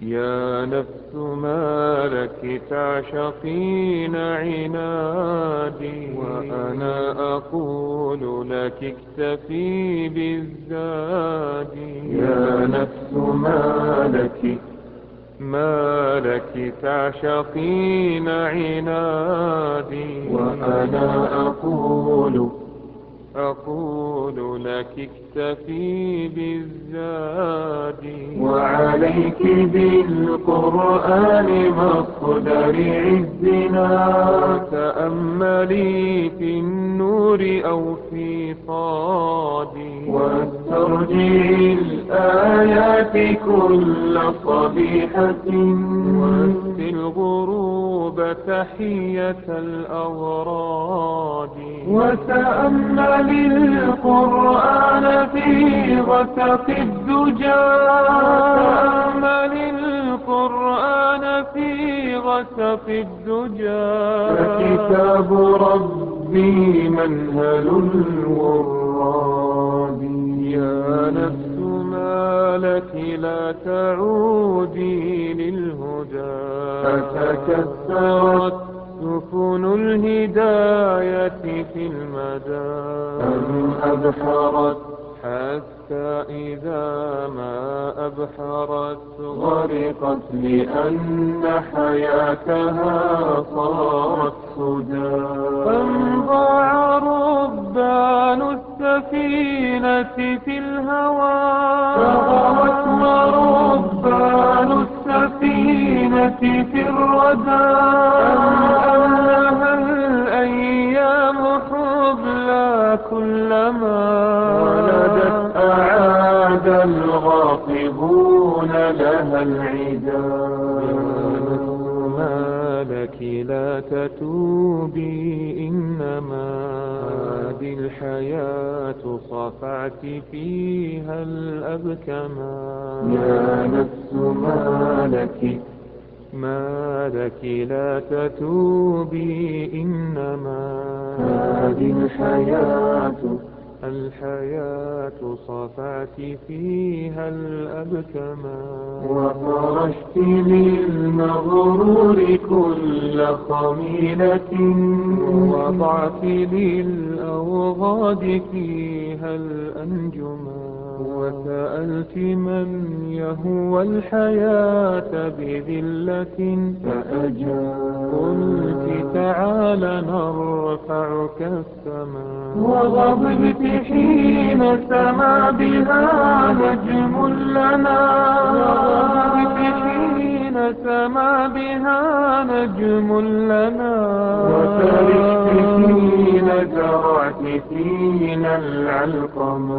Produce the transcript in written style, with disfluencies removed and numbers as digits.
يا نفس ما لك تعشقين عنادي، وأنا أقول لك اكتفي بالزاد. يا نفس ما لك تعشقين عنادي، وأنا أقول لك اكتفي بالزاد. وعليك بالقرآن مصدر عزنا، وتأملي في النور أو في صادي، واسترجعي الآيات كل صبيحة، واسقي الغروب تحية الأوراد. وتأملي القرآن في غسق الدجى، فكتاب ربي منهل الوراد. يا نفس ما لك لا تعودي للهدى، فتكسرت سفن الهداية في المدى، أم أبحرت حتى إذا ما أبحرت غرقت، لأن حياتها صارت سدى. أم ضاع ربان السفينة في الهوى، فغرت وربان السفينة في الردى. أم لها الأيام حبلى كلما ولدت أعاد الغاصبون لها العدا. ما لك لا تتوبي، إنما هذه الحياة صفعت فيها الأبكما. يا نفس ما لك لا تتوبي، إنما هذه الحياة صفعت فيها الأبكما. وفرشت للمغرور كل خميلة، ووضعت للأوغاد فيها الأنجما. وسألت من يهوى الحياة بذلة فأجاب، قلت تعال نرفعك السماء. وغضبت حين سما بها نجم لنا، وفرحت حين زرعت فينا العلقما.